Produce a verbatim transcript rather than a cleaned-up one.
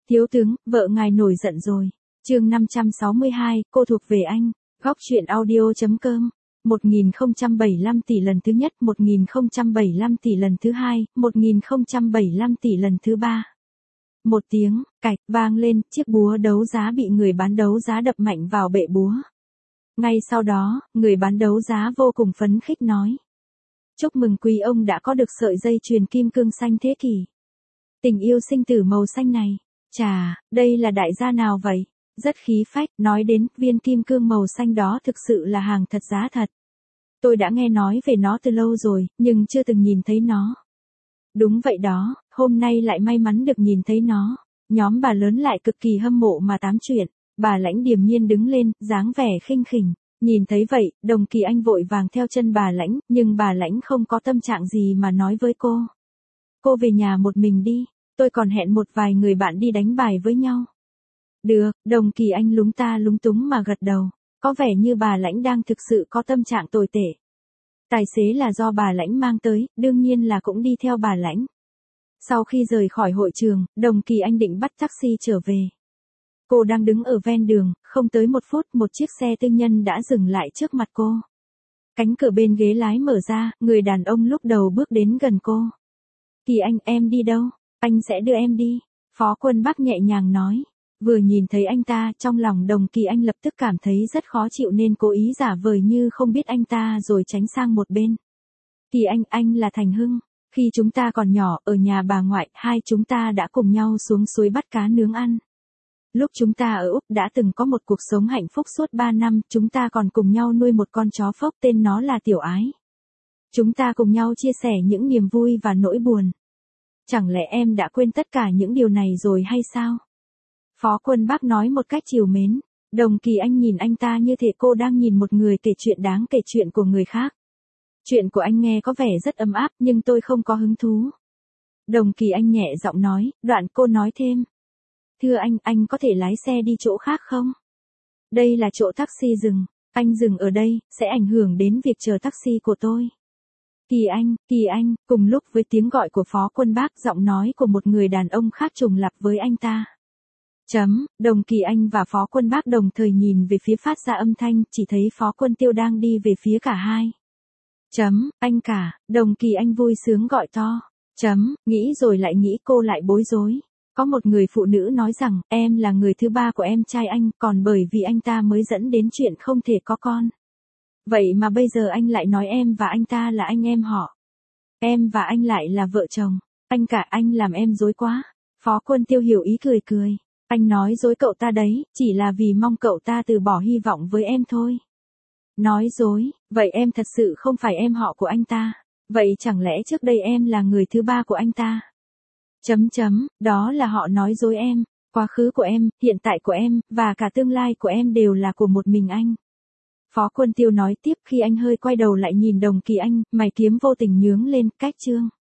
Thiếu tướng, vợ ngài nổi giận rồi. Chương năm trăm sáu mươi hai, cô thuộc về anh. Góc truyện audio.com. một nghìn không trăm bảy mươi lăm tỷ lần thứ nhất, một nghìn không trăm bảy mươi lăm tỷ lần thứ hai, một nghìn không trăm bảy mươi lăm tỷ lần thứ ba. Một tiếng cạch vang lên, chiếc búa đấu giá bị người bán đấu giá đập mạnh vào bệ búa. Ngay sau đó, người bán đấu giá vô cùng phấn khích nói: chúc mừng quý ông đã có được sợi dây chuyền kim cương xanh thế kỷ. Tình yêu sinh tử màu xanh này, chà, đây là đại gia nào vậy? Rất khí phách, nói đến viên kim cương màu xanh đó thực sự là hàng thật giá thật. Tôi đã nghe nói về nó từ lâu rồi, nhưng chưa từng nhìn thấy nó. Đúng vậy đó, hôm nay lại may mắn được nhìn thấy nó. Nhóm bà lớn lại cực kỳ hâm mộ mà tám chuyện. Bà Lãnh điềm nhiên đứng lên, dáng vẻ khinh khỉnh. Nhìn thấy vậy, Đồng Kỳ Anh vội vàng theo chân bà Lãnh, nhưng bà Lãnh không có tâm trạng gì mà nói với cô. Cô về nhà một mình đi, tôi còn hẹn một vài người bạn đi đánh bài với nhau. Được, Đồng Kỳ Anh lúng ta lúng túng mà gật đầu. Có vẻ như bà Lãnh đang thực sự có tâm trạng tồi tệ. Tài xế là do bà Lãnh mang tới, đương nhiên là cũng đi theo bà Lãnh. Sau khi rời khỏi hội trường, Đồng Kỳ Anh định bắt taxi trở về. Cô đang đứng ở ven đường, không tới một phút một chiếc xe tư nhân đã dừng lại trước mặt cô. Cánh cửa bên ghế lái mở ra, người đàn ông lúc đầu bước đến gần cô. Kỳ Anh, em đi đâu? Anh sẽ đưa em đi. Phó Quân Bắc nhẹ nhàng nói. Vừa nhìn thấy anh ta, trong lòng Đồng Kỳ Anh lập tức cảm thấy rất khó chịu nên cố ý giả vờ như không biết anh ta rồi tránh sang một bên. Kỳ Anh, anh là Thành Hưng. Khi chúng ta còn nhỏ, ở nhà bà ngoại, hai chúng ta đã cùng nhau xuống suối bắt cá nướng ăn. Lúc chúng ta ở Úc đã từng có một cuộc sống hạnh phúc suốt ba năm, chúng ta còn cùng nhau nuôi một con chó phốc tên nó là Tiểu Ái. Chúng ta cùng nhau chia sẻ những niềm vui và nỗi buồn. Chẳng lẽ em đã quên tất cả những điều này rồi hay sao? Phó Quân Bắc nói một cách trìu mến. Đồng Kỳ Anh nhìn anh ta như thể cô đang nhìn một người kể chuyện đáng kể chuyện của người khác. Chuyện của anh nghe có vẻ rất ấm áp nhưng tôi không có hứng thú. Đồng Kỳ Anh nhẹ giọng nói, đoạn cô nói thêm. Thưa anh, anh có thể lái xe đi chỗ khác không? Đây là chỗ taxi dừng, anh dừng ở đây, sẽ ảnh hưởng đến việc chờ taxi của tôi. Kỳ Anh, Kỳ Anh, cùng lúc với tiếng gọi của Phó Quân Bắc, giọng nói của một người đàn ông khác trùng lặp với anh ta. Chấm, Đồng Kỳ Anh và Phó Quân Bắc đồng thời nhìn về phía phát ra âm thanh, chỉ thấy Phó Quân Tiêu đang đi về phía cả hai. Chấm, anh cả, Đồng Kỳ Anh vui sướng gọi to. Chấm, nghĩ rồi lại nghĩ cô lại bối rối. Có một người phụ nữ nói rằng, em là người thứ ba của em trai anh, còn bởi vì anh ta mới dẫn đến chuyện không thể có con. Vậy mà bây giờ anh lại nói em và anh ta là anh em họ. Em và anh lại là vợ chồng. Anh cả, anh làm em dối quá. Phó Quân Tiêu hiểu ý cười cười. Anh nói dối cậu ta đấy, chỉ là vì mong cậu ta từ bỏ hy vọng với em thôi. Nói dối, vậy em thật sự không phải em họ của anh ta. Vậy chẳng lẽ trước đây em là người thứ ba của anh ta? Chấm chấm, đó là họ nói dối em. Quá khứ của em, hiện tại của em, và cả tương lai của em đều là của một mình anh. Phó Quân Tiêu nói tiếp khi anh hơi quay đầu lại nhìn Đồng Kỳ Anh, mày kiếm vô tình nhướng lên, cách chương.